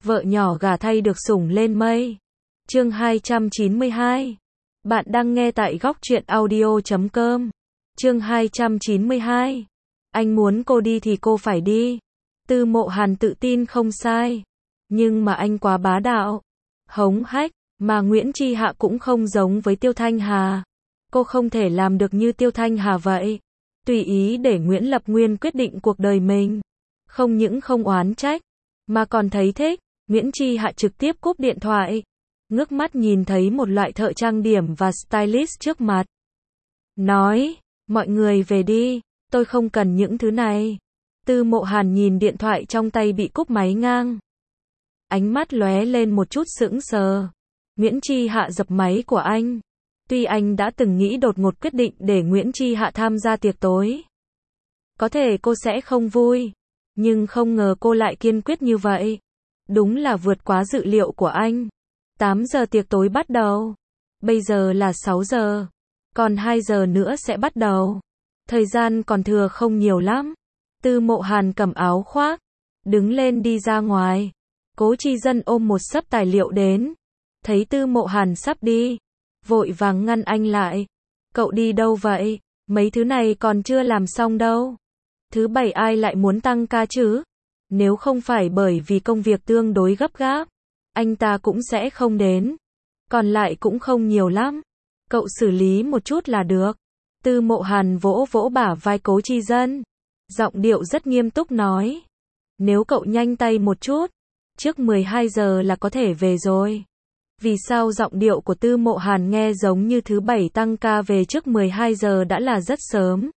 Vợ nhỏ gả thay được sủng lên mây. Chương 292. Bạn đang nghe tại góc truyện audio.com. Chương 292. Anh muốn cô đi thì cô phải đi. Tư Mộ Hàn tự tin không sai. Nhưng mà anh quá bá đạo, hống hách, mà Nguyễn Chi Hạ cũng không giống với Tiêu Thanh Hà. Cô không thể làm được như Tiêu Thanh Hà vậy. Tùy ý để Nguyễn Lập Nguyên quyết định cuộc đời mình. Không những không oán trách, mà còn thấy thích. Nguyễn Chi Hạ trực tiếp cúp điện thoại. Ngước mắt nhìn thấy một loại thợ trang điểm và stylist trước mặt. Nói, mọi người về đi, tôi không cần những thứ này. Tư Mộ Hàn nhìn điện thoại trong tay bị cúp máy ngang. Ánh mắt lóe lên một chút sững sờ. Nguyễn Chi Hạ dập máy của anh. Tuy anh đã từng nghĩ đột ngột quyết định để Nguyễn Chi Hạ tham gia tiệc tối. Có thể cô sẽ không vui, nhưng không ngờ cô lại kiên quyết như vậy. Đúng là vượt quá dự liệu của anh. 8 giờ tiệc tối bắt đầu. Bây giờ là 6 giờ. Còn 2 giờ nữa sẽ bắt đầu. Thời gian còn thừa không nhiều lắm. Tư Mộ Hàn cầm áo khoác, đứng lên đi ra ngoài. Cố Chi Dân ôm một xấp tài liệu đến. Thấy Tư Mộ Hàn sắp đi, vội vàng ngăn anh lại. Cậu đi đâu vậy? Mấy thứ này còn chưa làm xong đâu. Thứ bảy ai lại muốn tăng ca chứ? Nếu không phải bởi vì công việc tương đối gấp gáp, anh ta cũng sẽ không đến. Còn lại cũng không nhiều lắm. Cậu xử lý một chút là được. Tư Mộ Hàn vỗ vỗ bả vai Cố Chi Dân. Giọng điệu rất nghiêm túc nói. Nếu cậu nhanh tay một chút, trước 12 giờ là có thể về rồi. Vì sao giọng điệu của Tư Mộ Hàn nghe giống như thứ bảy tăng ca về trước 12 giờ đã là rất sớm.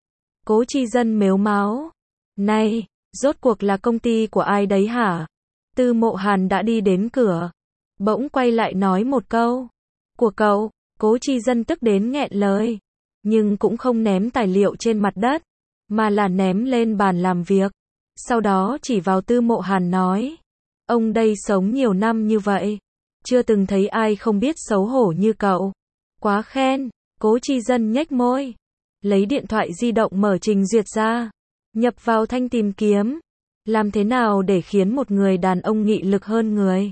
Cố Chi Dân mếu máo. Này, rốt cuộc là công ty của ai đấy hả? Tư Mộ Hàn đã đi đến cửa. Bỗng quay lại nói một câu. Của cậu. Cố Chi Dân tức đến nghẹn lời. Nhưng cũng không ném tài liệu trên mặt đất, mà là ném lên bàn làm việc. Sau đó chỉ vào Tư Mộ Hàn nói. Ông đây sống nhiều năm như vậy, chưa từng thấy ai không biết xấu hổ như cậu. Quá khen. Cố Chi Dân nhếch môi. Lấy điện thoại di động mở trình duyệt ra. Nhập vào thanh tìm kiếm. Làm thế nào để khiến một người đàn ông nghị lực hơn người?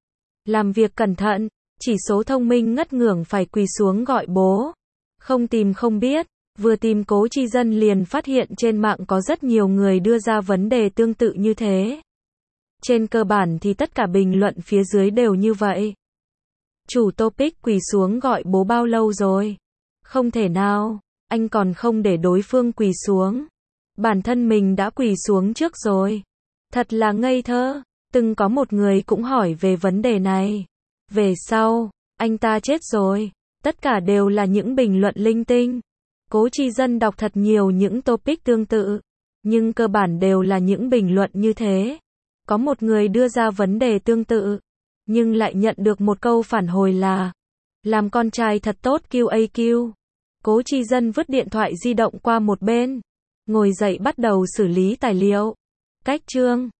Làm việc cẩn thận. Chỉ số thông minh ngất ngưởng phải quỳ xuống gọi bố. Không tìm không biết. Vừa tìm Cố Chi Dân liền phát hiện trên mạng có rất nhiều người đưa ra vấn đề tương tự như thế. Trên cơ bản thì tất cả bình luận phía dưới đều như vậy. Chủ topic quỳ xuống gọi bố bao lâu rồi? Không thể nào, anh còn không để đối phương quỳ xuống. Bản thân mình đã quỳ xuống trước rồi. Thật là ngây thơ. Từng có một người cũng hỏi về vấn đề này. Về sau, anh ta chết rồi. Tất cả đều là những bình luận linh tinh. Cố Chi Dân đọc thật nhiều những topic tương tự, nhưng cơ bản đều là những bình luận như thế. Có một người đưa ra vấn đề tương tự, nhưng lại nhận được một câu phản hồi là làm con trai thật tốt QAQ. Cố Chi Dân vứt điện thoại di động qua một bên, ngồi dậy bắt đầu xử lý tài liệu. Cách chương